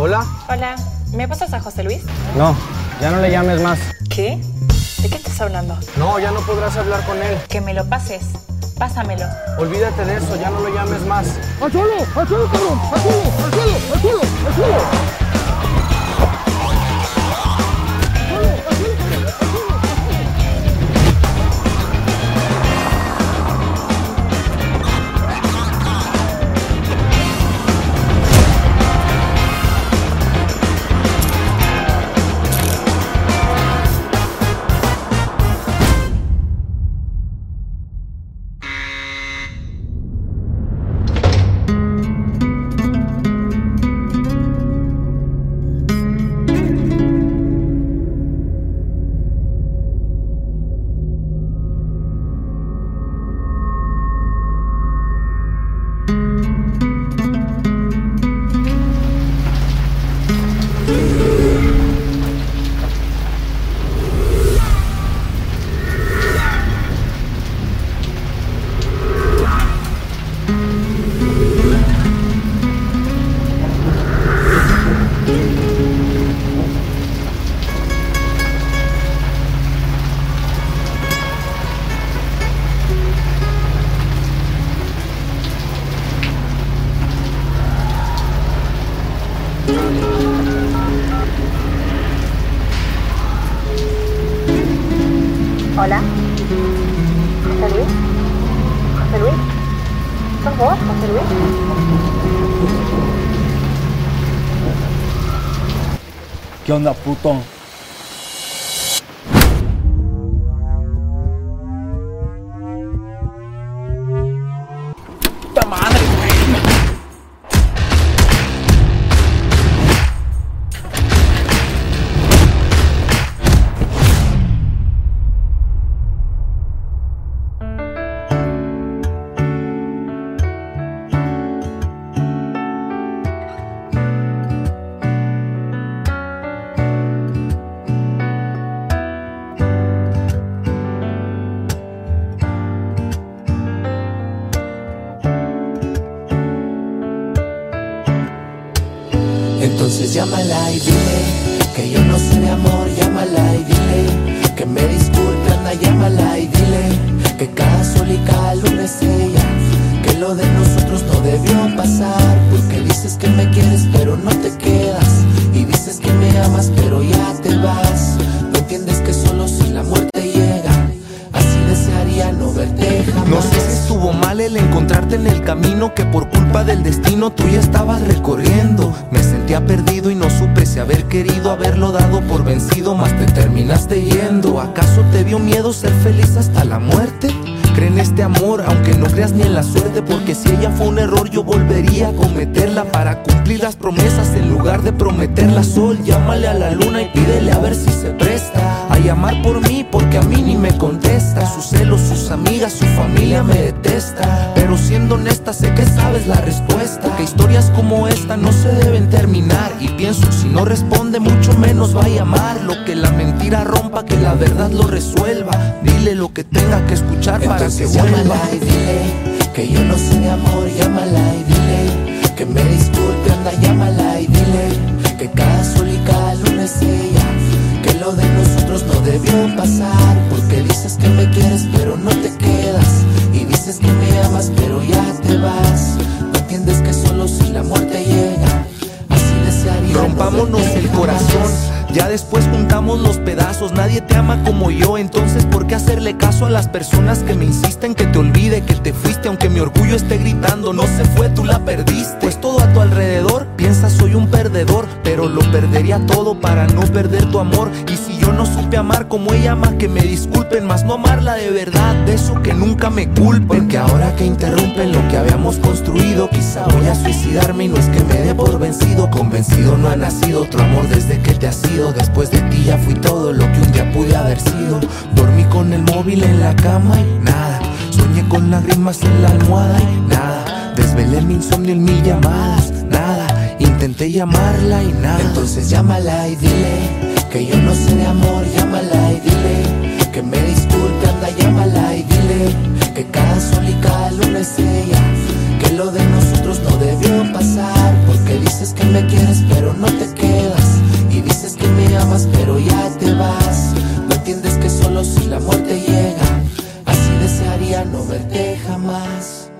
¿Hola? Hola, ¿me pasas a José Luis? No, ya no le llames más. ¿Qué? ¿De qué estás hablando? No, ya no podrás hablar con él. Que me lo pases. Pásamelo. Olvídate de eso, ya no lo llames más. ¡Al suelo, cabrón! ¡Al suelo, al suelo, al suelo, al suelo! Hola. ¿José Luis? ¿José Luis? ¿Sos vos, José Luis? ¿Qué onda, puto? ¡Puta madre, güey! Entonces llámala y dile que yo no sé de amor, llámala y dile que me disculpe, anda, llámala y dile que cada sol y cada luna es ella, que lo de nosotros no debió pasar, porque dices que me quieres pero no te quedas, y dices que me amas pero ya te vas, no entiendes que solo si la muerte llega, así desearía no verte jamás. No sé si estuvo mal el encontrarte en el camino que por culpa del destino tú ya estabas recorriendo. Me sentía perdido y no supe si haber querido haberlo dado por vencido, mas te terminaste yendo. ¿Acaso te dio miedo ser feliz hasta la muerte? Cree en este amor, aunque no creas ni en la suerte, porque si ella fue un error yo volvería a cometerla para cumplir las promesas en lugar de prometerla. Sol, llámale a la luna y pídele a ver si se presta a llamar por mí, porque a mí ni me contesta. Sus celos, sus amigas, su familia me detesta, pero siendo honesta sé que sabes la respuesta, que historias como esta no se deben terminar, y pienso si no responde mucho menos va a llamar. Lo que la mentira rompa, que la verdad lo resuelva, dile lo que tenga que escuchar para que vuelva. Llámala y dile que yo no sé de amor, llámala y dile que me disculpe, anda, llámala y dile que cada sol y cada luna es ella, que lo de nosotros no debió pasar, porque dices que me quieres pero no te quedas, y dices que me amas pero ya te vas, no entiendes que solo si la muerte llega, así desearía. Rompámonos el corazón, ya después juntamos los pedazos. Nadie te ama como yo, entonces ¿por qué hacerle caso a las personas que me insisten que te olvide que te fuiste? Aunque mi orgullo esté gritando, no se fue, tú la perdiste. Pues todo a tu alrededor piensa soy un perdedor, pero lo perdería todo para no perder tu amor. Y si yo no supe amar como ella ama, que me disculpen, mas no amarla de verdad, de eso que nunca me culpen. Porque ahora que interrumpen lo que habíamos construido, quizá voy a suicidarme y no es que me dé por vencido. Convencido no ha nacido otro amor desde que te has ido. Después de ti ya fui todo lo que un día pude haber sido. Dormí con el móvil en la cama y nada, soñé con lágrimas en la almohada y nada, desvelé mi insomnio en mil llamadas, nada, intenté llamarla y nada. Entonces llámala y dile que yo no sé de amor, llámala y dile que me disculpe, anda, llámala y dile que cada sol y cada luna es ella, que lo de nosotros no debió pasar, porque dices que me quieres pero no te más.